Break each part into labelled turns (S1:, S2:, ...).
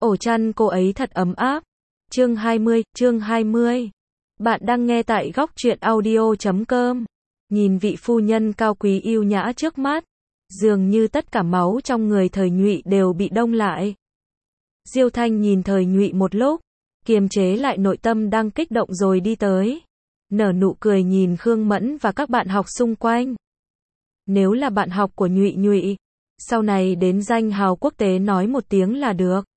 S1: Ổ chăn cô ấy thật ấm áp. Chương 20. Bạn đang nghe tại góc truyện audio.com. Nhìn vị phu nhân cao quý yêu nhã trước mắt, dường như tất cả máu trong người Thời Nhụy đều bị đông lại. Diêu Thanh nhìn Thời Nhụy một lúc, kiềm chế lại nội tâm đang kích động rồi đi tới. Nở nụ cười nhìn Khương Mẫn và các bạn học xung quanh. Nếu là bạn học của Nhụy, sau này đến danh hào quốc tế nói một tiếng là được.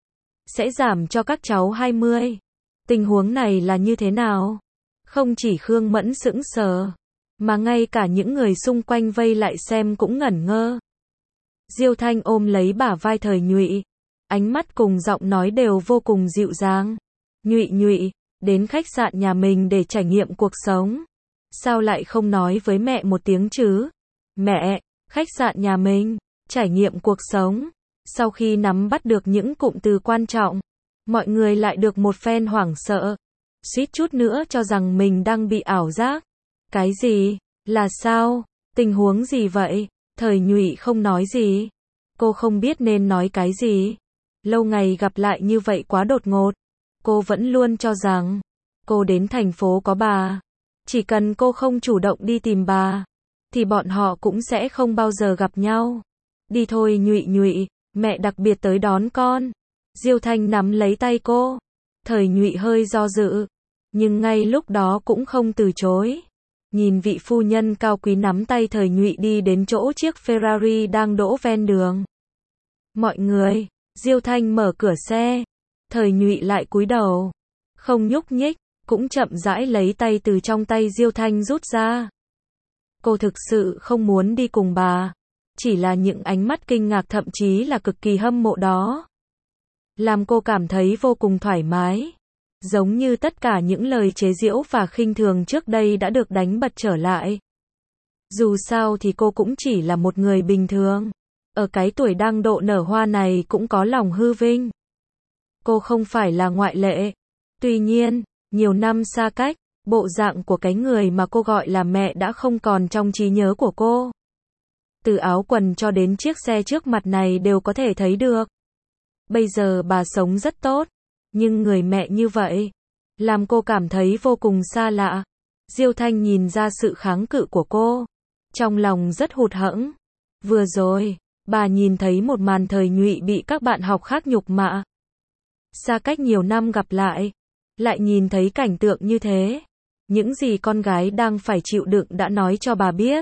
S1: Sẽ giảm cho các cháu 20. Tình huống này là như thế nào? Không chỉ Khương Mẫn sững sờ, mà ngay cả những người xung quanh vây lại xem cũng ngẩn ngơ. Diêu Thanh ôm lấy bả vai Thời Nhụy, ánh mắt cùng giọng nói đều vô cùng dịu dàng. Nhụy, đến khách sạn nhà mình để trải nghiệm cuộc sống. Sao lại không nói với mẹ một tiếng chứ? Mẹ, khách sạn nhà mình, trải nghiệm cuộc sống. Sau khi nắm bắt được những cụm từ quan trọng, mọi người lại được một phen hoảng sợ, suýt chút nữa cho rằng mình đang bị ảo giác. Cái gì? Là sao? Tình huống gì vậy? Thời Nhụy không nói gì. Cô không biết nên nói cái gì. Lâu ngày gặp lại như vậy quá đột ngột. Cô vẫn luôn cho rằng cô đến thành phố có bà. Chỉ cần cô không chủ động đi tìm bà, thì bọn họ cũng sẽ không bao giờ gặp nhau. Đi thôi Nhụy, mẹ đặc biệt tới đón con. Diêu Thanh nắm lấy tay cô. Thời Nhụy hơi do dự, nhưng ngay lúc đó cũng không từ chối. Nhìn vị phu nhân cao quý nắm tay Thời Nhụy đi đến chỗ chiếc Ferrari đang đỗ ven đường. Mọi người, Diêu Thanh mở cửa xe. Thời Nhụy lại cúi đầu, không nhúc nhích, cũng chậm rãi lấy tay từ trong tay Diêu Thanh rút ra. Cô thực sự không muốn đi cùng bà. Chỉ là những ánh mắt kinh ngạc thậm chí là cực kỳ hâm mộ đó, làm cô cảm thấy vô cùng thoải mái. Giống như tất cả những lời chế giễu và khinh thường trước đây đã được đánh bật trở lại. Dù sao thì cô cũng chỉ là một người bình thường. Ở cái tuổi đang độ nở hoa này cũng có lòng hư vinh. Cô không phải là ngoại lệ. Tuy nhiên, nhiều năm xa cách, bộ dạng của cái người mà cô gọi là mẹ đã không còn trong trí nhớ của cô. Từ áo quần cho đến chiếc xe trước mặt này đều có thể thấy được. Bây giờ bà sống rất tốt, nhưng người mẹ như vậy, làm cô cảm thấy vô cùng xa lạ. Diêu Thanh nhìn ra sự kháng cự của cô, trong lòng rất hụt hẫng. Vừa rồi, bà nhìn thấy một màn Thời Nhụy bị các bạn học khác nhục mạ. Xa cách nhiều năm gặp lại nhìn thấy cảnh tượng như thế. Những gì con gái đang phải chịu đựng đã nói cho bà biết.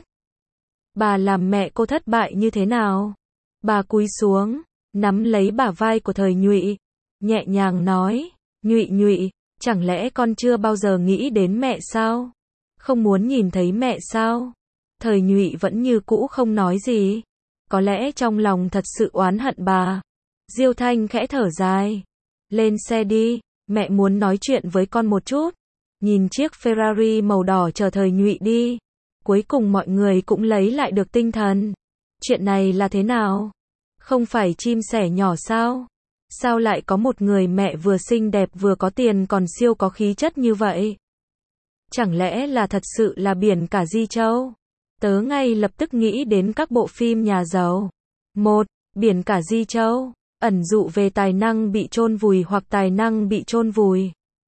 S1: Bà làm mẹ cô thất bại như thế nào? Bà cúi xuống, nắm lấy bả vai của Thời Nhụy, nhẹ nhàng nói, Nhụy, chẳng lẽ con chưa bao giờ nghĩ đến mẹ sao? Không muốn nhìn thấy mẹ sao? Thời Nhụy vẫn như cũ không nói gì. Có lẽ trong lòng thật sự oán hận bà. Diêu Thanh khẽ thở dài. Lên xe đi, mẹ muốn nói chuyện với con một chút. Nhìn chiếc Ferrari màu đỏ chờ Thời Nhụy đi. Cuối cùng mọi người cũng lấy lại được tinh thần. Chuyện này là thế nào? Không phải chim sẻ nhỏ sao? Sao lại có một người mẹ vừa xinh đẹp vừa có tiền còn siêu có khí chất như vậy? Chẳng lẽ là thật sự là biển cả Di Châu? Tớ ngay lập tức nghĩ đến các bộ phim nhà giàu. Một, biển cả Di Châu, ẩn dụ về tài năng bị chôn vùi hoặc tài năng bị chôn vùi.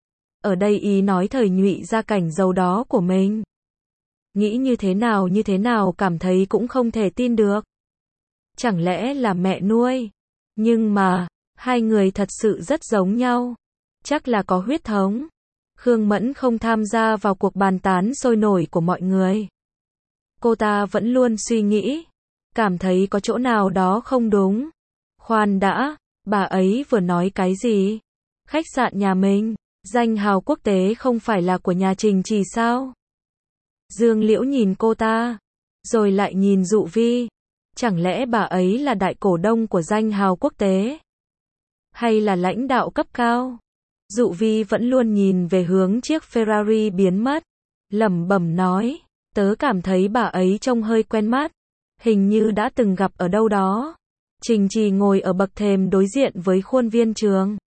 S1: Ở đây ý nói Thời Nhụy ra cảnh giàu đó của mình. Nghĩ như thế nào cảm thấy cũng không thể tin được. Chẳng lẽ là mẹ nuôi? Nhưng mà, hai người thật sự rất giống nhau. Chắc là có huyết thống. Khương Mẫn không tham gia vào cuộc bàn tán sôi nổi của mọi người. Cô ta vẫn luôn suy nghĩ, cảm thấy có chỗ nào đó không đúng. Khoan đã, bà ấy vừa nói cái gì? Khách sạn nhà mình, danh hào quốc tế không phải là của nhà Trình Trì sao? Dương Liễu nhìn cô ta, rồi lại nhìn Dụ Vi. Chẳng lẽ bà ấy là đại cổ đông của danh hào quốc tế? Hay là lãnh đạo cấp cao? Dụ Vi vẫn luôn nhìn về hướng chiếc Ferrari biến mất. Lẩm bẩm nói, tớ cảm thấy bà ấy trông hơi quen mắt. Hình như đã từng gặp ở đâu đó. Trình Trì ngồi ở bậc thềm đối diện với khuôn viên trường.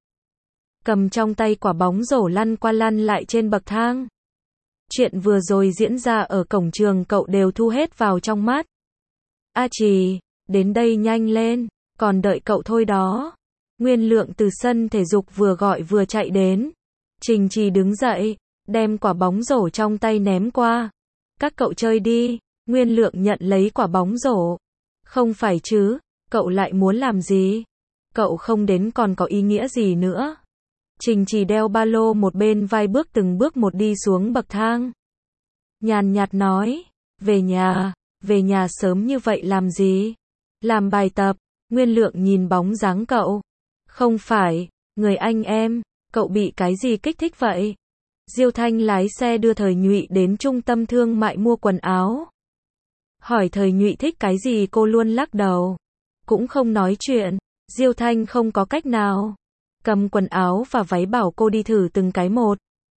S1: Cầm trong tay quả bóng rổ lăn qua lăn lại trên bậc thang. Chuyện vừa rồi diễn ra ở cổng trường cậu đều thu hết vào trong mắt. A Trì, đến đây nhanh lên, còn đợi cậu thôi đó. Nguyên Lượng từ sân thể dục vừa gọi vừa chạy đến. Trình Trì đứng dậy, đem quả bóng rổ trong tay ném qua. Các cậu chơi đi. Nguyên Lượng nhận lấy quả bóng rổ. Không phải chứ, cậu lại muốn làm gì? Cậu không đến còn có ý nghĩa gì nữa? Trình Trì đeo ba lô một bên vai bước từng bước một đi xuống bậc thang. Nhàn nhạt nói, về nhà sớm như vậy làm gì? Làm bài tập. Nguyên Lượng nhìn bóng dáng cậu. Không phải, người anh em, cậu bị cái gì kích thích vậy? Diêu Thanh lái xe đưa Thời Nhụy đến trung tâm thương mại mua quần áo. Hỏi Thời Nhụy thích cái gì cô luôn lắc đầu. Cũng không nói chuyện, Diêu Thanh không có cách nào. Cầm quần áo và váy bảo cô đi thử từng cái một.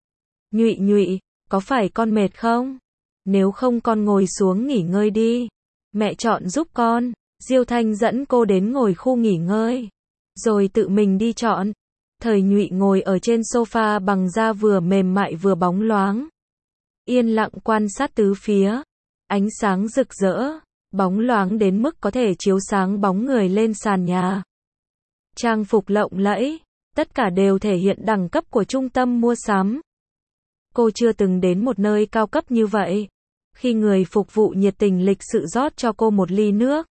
S1: Nhụy, có phải con mệt không? Nếu không con ngồi xuống nghỉ ngơi đi. Mẹ chọn giúp con. Diêu Thanh dẫn cô đến ngồi khu nghỉ ngơi. Rồi tự mình đi chọn. Thời Nhụy ngồi ở trên sofa bằng da vừa mềm mại vừa bóng loáng. Yên lặng quan sát tứ phía. Ánh sáng rực rỡ, bóng loáng đến mức có thể chiếu sáng bóng người lên sàn nhà. Trang phục lộng lẫy, tất cả đều thể hiện đẳng cấp của trung tâm mua sắm. Cô chưa từng đến một nơi cao cấp như vậy. Khi người phục vụ nhiệt tình lịch sự rót cho cô một ly nước.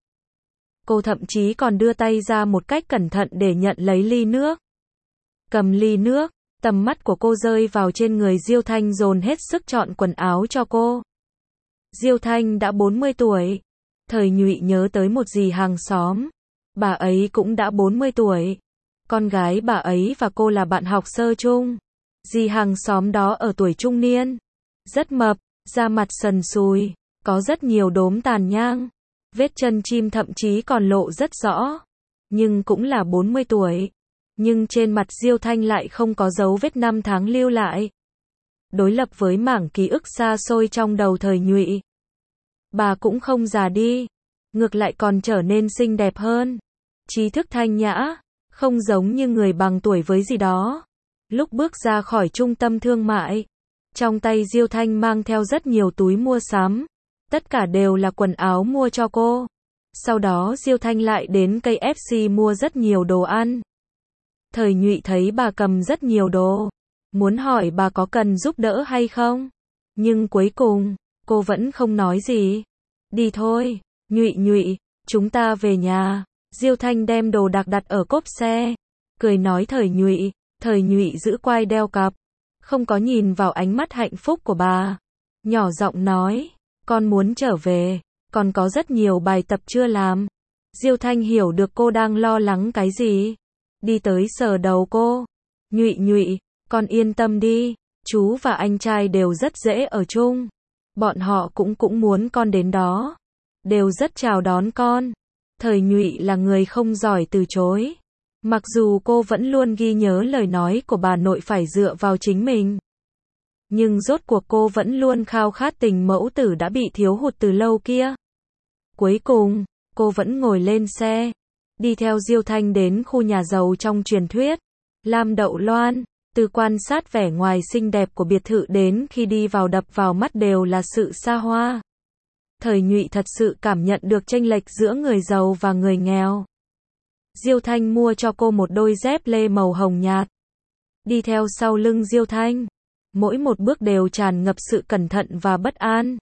S1: Cô thậm chí còn đưa tay ra một cách cẩn thận để nhận lấy ly nước. Cầm ly nước, tầm mắt của cô rơi vào trên người Diêu Thanh dồn hết sức chọn quần áo cho cô. Diêu Thanh đã 40 tuổi. Thời Nhụy nhớ tới một dì hàng xóm. Bà ấy cũng đã 40 tuổi. Con gái bà ấy và cô là bạn học sơ chung. Dì hàng xóm đó ở tuổi trung niên. Rất mập, da mặt sần sùi, có rất nhiều đốm tàn nhang. Vết chân chim thậm chí còn lộ rất rõ. Nhưng cũng là 40 tuổi. Nhưng trên mặt Diêu Thanh lại không có dấu vết năm tháng lưu lại. Đối lập với mảng ký ức xa xôi trong đầu Thời Nhụy. Bà cũng không già đi. Ngược lại còn trở nên xinh đẹp hơn. Trí thức thanh nhã. Không giống như người bằng tuổi với gì đó. Lúc bước ra khỏi trung tâm thương mại. Trong tay Diêu Thanh mang theo rất nhiều túi mua sắm. Tất cả đều là quần áo mua cho cô. Sau đó Diêu Thanh lại đến KFC mua rất nhiều đồ ăn. Thời Nhụy thấy bà cầm rất nhiều đồ. Muốn hỏi bà có cần giúp đỡ hay không? Nhưng cuối cùng, cô vẫn không nói gì. Đi thôi, Nhụy, chúng ta về nhà. Diêu Thanh đem đồ đạc đặt ở cốp xe. Cười nói Thời Nhụy giữ quai đeo cặp. Không có nhìn vào ánh mắt hạnh phúc của bà. Nhỏ giọng nói, con muốn trở về, còn có rất nhiều bài tập chưa làm. Diêu Thanh hiểu được cô đang lo lắng cái gì. Đi tới sờ đầu cô. Nhụy, con yên tâm đi, chú và anh trai đều rất dễ ở chung. Bọn họ cũng muốn con đến đó. Đều rất chào đón con. Thời Nhụy là người không giỏi từ chối. Mặc dù cô vẫn luôn ghi nhớ lời nói của bà nội phải dựa vào chính mình. Nhưng rốt cuộc cô vẫn luôn khao khát tình mẫu tử đã bị thiếu hụt từ lâu kia. Cuối cùng, cô vẫn ngồi lên xe. Đi theo Diêu Thanh đến khu nhà giàu trong truyền thuyết. Lam Đậu Loan. Từ quan sát vẻ ngoài xinh đẹp của biệt thự đến khi đi vào đập vào mắt đều là sự xa hoa. Thời Nhụy thật sự cảm nhận được chênh lệch giữa người giàu và người nghèo. Diêu Thanh mua cho cô một đôi dép lê màu hồng nhạt. Đi theo sau lưng Diêu Thanh. Mỗi một bước đều tràn ngập sự cẩn thận và bất an.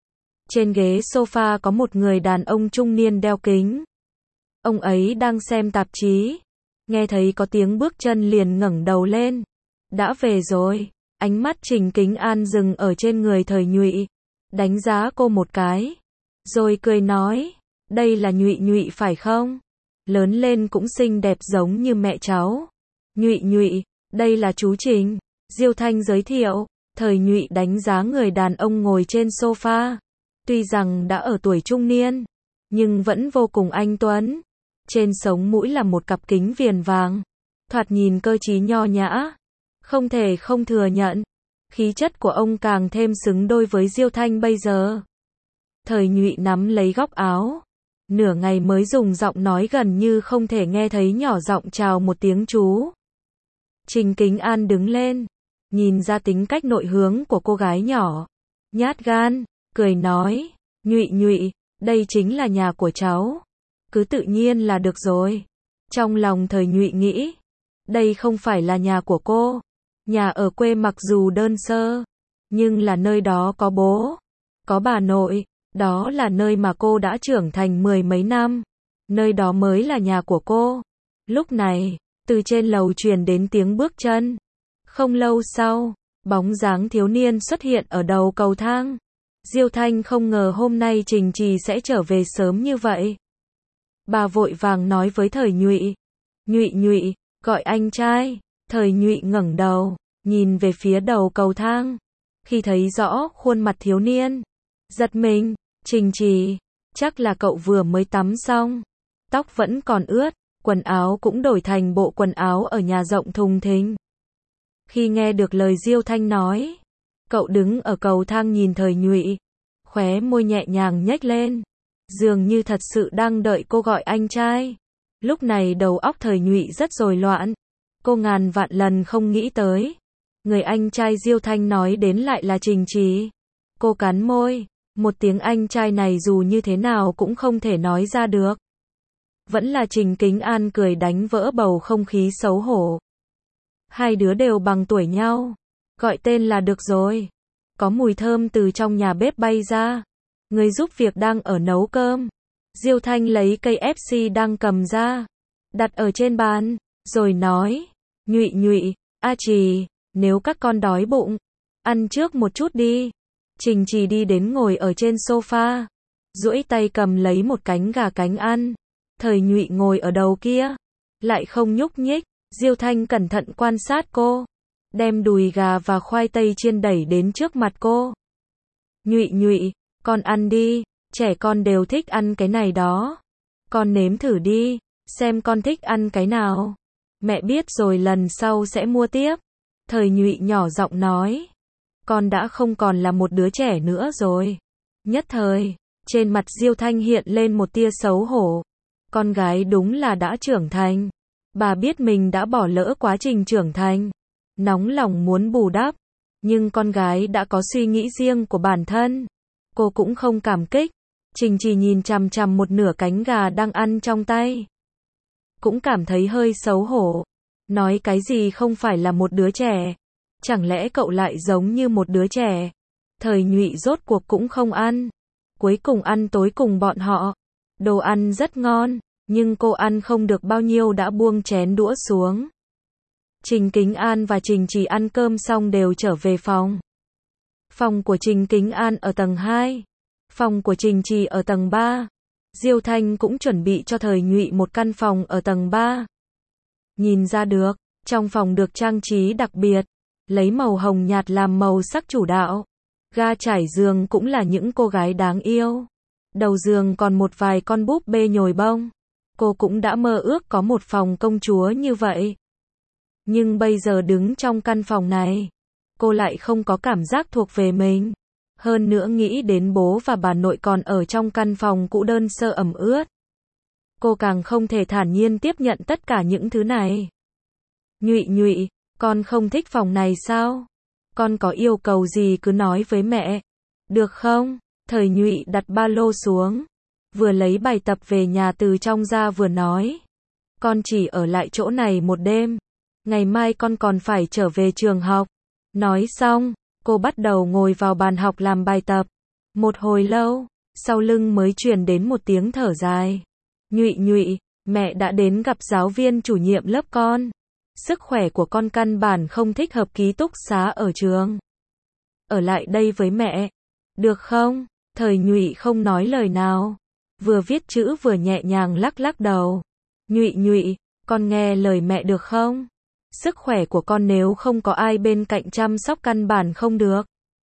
S1: Trên ghế sofa có một người đàn ông trung niên đeo kính. Ông ấy đang xem tạp chí. Nghe thấy có tiếng bước chân liền ngẩng đầu lên. Đã về rồi. Ánh mắt Trình Kính An dừng ở trên người Thời Nhụy. Đánh giá cô một cái. Rồi cười nói. Đây là Nhụy phải không? Lớn lên cũng xinh đẹp giống như mẹ cháu. Nhụy, đây là chú Trình. Diêu Thanh giới thiệu. Thời Nhụy đánh giá người đàn ông ngồi trên sofa. Tuy rằng đã ở tuổi trung niên, nhưng vẫn vô cùng anh tuấn. Trên sống mũi là một cặp kính viền vàng. Thoạt nhìn cơ trí nho nhã. Không thể không thừa nhận. Khí chất của ông càng thêm xứng đôi với Diêu Thanh bây giờ. Thời Nhụy nắm lấy góc áo. Nửa ngày mới dùng giọng nói gần như không thể nghe thấy nhỏ giọng chào một tiếng chú. Trình Kính An đứng lên. Nhìn ra tính cách nội hướng của cô gái nhỏ. Nhát gan, cười nói. Nhụy, đây chính là nhà của cháu. Cứ tự nhiên là được rồi. Trong lòng Thời Nhụy nghĩ, đây không phải là nhà của cô. Nhà ở quê mặc dù đơn sơ, nhưng là nơi đó có bố, có bà nội, đó là nơi mà cô đã trưởng thành mười mấy năm. Nơi đó mới là nhà của cô. Lúc này, từ trên lầu truyền đến tiếng bước chân. Không lâu sau, bóng dáng thiếu niên xuất hiện ở đầu cầu thang. Diêu Thanh không ngờ hôm nay Trình Trì sẽ trở về sớm như vậy. Bà vội vàng nói với Thời Nhụy. Nhụy Nhụy, gọi anh trai. Thời Nhụy ngẩng đầu, nhìn về phía đầu cầu thang. Khi thấy rõ khuôn mặt thiếu niên, giật mình, Trình Trì, chắc là cậu vừa mới tắm xong. Tóc vẫn còn ướt, quần áo cũng đổi thành bộ quần áo ở nhà rộng thùng thình. Khi nghe được lời Diêu Thanh nói, cậu đứng ở cầu thang nhìn Thời Nhụy, khóe môi nhẹ nhàng nhếch lên, dường như thật sự đang đợi cô gọi anh trai. Lúc này đầu óc Thời Nhụy rất rối loạn, cô ngàn vạn lần không nghĩ tới, người anh trai Diêu Thanh nói đến lại là Trình Trì. Cô cắn môi, một tiếng anh trai này dù như thế nào cũng không thể nói ra được. Vẫn là Trình Kính An cười đánh vỡ bầu không khí xấu hổ. Hai đứa đều bằng tuổi nhau, gọi tên là được rồi. Có mùi thơm từ trong nhà bếp bay ra. Người giúp việc đang ở nấu cơm. Diêu Thanh lấy cây FC đang cầm ra, đặt ở trên bàn, rồi nói, Nhụy Nhụy, A Trì, nếu các con đói bụng, ăn trước một chút đi. Trình Trì đi đến ngồi ở trên sofa, duỗi tay cầm lấy một cánh gà cánh ăn. Thời Nhụy ngồi ở đầu kia, lại không nhúc nhích. Diêu Thanh cẩn thận quan sát cô, đem đùi gà và khoai tây chiên đẩy đến trước mặt cô. Nhụy Nhụy, con ăn đi, trẻ con đều thích ăn cái này đó. Con nếm thử đi, xem con thích ăn cái nào. Mẹ biết rồi lần sau sẽ mua tiếp. Thời Nhụy nhỏ giọng nói. Con đã không còn là một đứa trẻ nữa rồi. Nhất thời, trên mặt Diêu Thanh hiện lên một tia xấu hổ. Con gái đúng là đã trưởng thành. Bà biết mình đã bỏ lỡ quá trình trưởng thành, nóng lòng muốn bù đắp, nhưng con gái đã có suy nghĩ riêng của bản thân. Cô cũng không cảm kích. Trình Trì nhìn chằm chằm một nửa cánh gà đang ăn trong tay, cũng cảm thấy hơi xấu hổ. Nói cái gì không phải là một đứa trẻ, chẳng lẽ cậu lại giống như một đứa trẻ? Thời Nhụy rốt cuộc cũng không ăn, cuối cùng ăn tối cùng bọn họ. Đồ ăn rất ngon, nhưng cô ăn không được bao nhiêu đã buông chén đũa xuống. Trình Kính An và Trình Trì ăn cơm xong đều trở về phòng. Phòng của Trình Kính An ở tầng 2, phòng của Trình Trì ở tầng 3. Diêu Thanh cũng chuẩn bị cho Thời Nhụy một căn phòng ở tầng 3. Nhìn ra được, trong phòng được trang trí đặc biệt, lấy màu hồng nhạt làm màu sắc chủ đạo. Ga trải giường cũng là những cô gái đáng yêu. Đầu giường còn một vài con búp bê nhồi bông. Cô cũng đã mơ ước có một phòng công chúa như vậy. Nhưng bây giờ đứng trong căn phòng này, cô lại không có cảm giác thuộc về mình. Hơn nữa nghĩ đến bố và bà nội còn ở trong căn phòng cũ đơn sơ ẩm ướt. Cô càng không thể thản nhiên tiếp nhận tất cả những thứ này. Nhụy Nhụy, con không thích phòng này sao? Con có yêu cầu gì cứ nói với mẹ, được không? Thời Nhụy đặt ba lô xuống, vừa lấy bài tập về nhà từ trong ra vừa nói. Con chỉ ở lại chỗ này một đêm, ngày mai con còn phải trở về trường học. Nói xong, cô bắt đầu ngồi vào bàn học làm bài tập. Một hồi lâu, sau lưng mới truyền đến một tiếng thở dài. Nhụy Nhụy, mẹ đã đến gặp giáo viên chủ nhiệm lớp con. Sức khỏe của con căn bản không thích hợp ký túc xá ở trường. Ở lại đây với mẹ, được không? Thời Nhụy không nói lời nào, vừa viết chữ vừa nhẹ nhàng lắc lắc đầu. Nhụy Nhụy, con nghe lời mẹ được không? Sức khỏe của con nếu không có ai bên cạnh chăm sóc căn bản không được.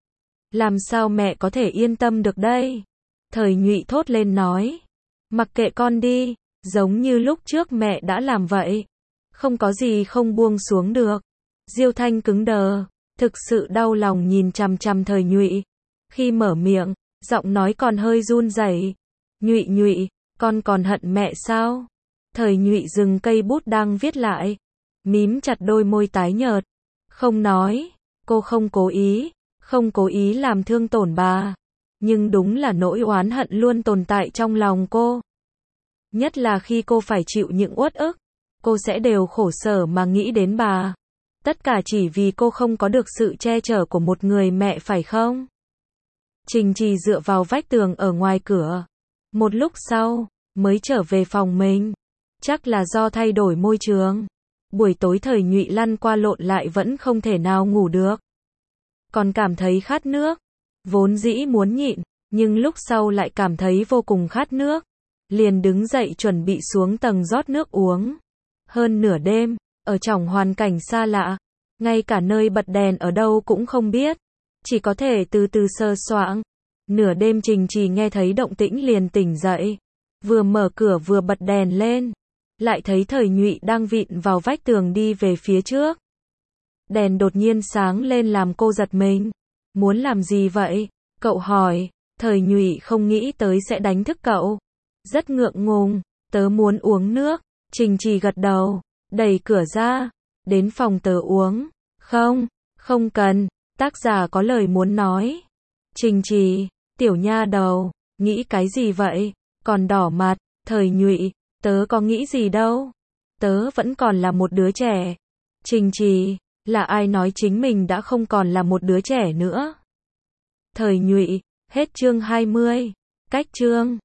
S1: Làm sao mẹ có thể yên tâm được đây? Thời Nhụy thốt lên nói. Mặc kệ con đi, giống như lúc trước mẹ đã làm vậy. Không có gì không buông xuống được. Diêu Thanh cứng đờ, thực sự đau lòng nhìn chằm chằm Thời Nhụy. Khi mở miệng, giọng nói còn hơi run rẩy. Nhụy Nhụy, con còn hận mẹ sao? Thời Nhụy dừng cây bút đang viết lại, mím chặt đôi môi tái nhợt. Không nói, cô không cố ý làm thương tổn bà. Nhưng đúng là nỗi oán hận luôn tồn tại trong lòng cô. Nhất là khi cô phải chịu những uất ức, cô sẽ đều khổ sở mà nghĩ đến bà. Tất cả chỉ vì cô không có được sự che chở của một người mẹ phải không? Trình Trì dựa vào vách tường ở ngoài cửa. Một lúc sau, mới trở về phòng mình. Chắc là do thay đổi môi trường. Buổi tối Thời Nhụy lăn qua lộn lại vẫn không thể nào ngủ được. Còn cảm thấy khát nước. Vốn dĩ muốn nhịn, nhưng lúc sau lại cảm thấy vô cùng khát nước. Liền đứng dậy chuẩn bị xuống tầng rót nước uống. Hơn nửa đêm, ở trong hoàn cảnh xa lạ, ngay cả nơi bật đèn ở đâu cũng không biết. Chỉ có thể từ từ sờ soạng. Nửa đêm Trình Trì nghe thấy động tĩnh liền tỉnh dậy. Vừa mở cửa vừa bật đèn lên. Lại thấy Thời Nhụy đang vịn vào vách tường đi về phía trước. Đèn đột nhiên sáng lên làm cô giật mình. Muốn làm gì vậy? Cậu hỏi. Thời Nhụy không nghĩ tới sẽ đánh thức cậu. Rất ngượng ngùng. Tớ muốn uống nước. Trình Trì gật đầu. Đẩy cửa ra. Đến phòng tớ uống. Không, không cần. Tác giả có lời muốn nói. Trình Trì. Tiểu nha đầu. Nghĩ cái gì vậy? Còn đỏ mặt. Thời Nhụy. Tớ có nghĩ gì đâu. Tớ vẫn còn là một đứa trẻ. Trình Trì. Là ai nói chính mình đã không còn là một đứa trẻ nữa? Thời Nhụy. Hết chương 20. Cách chương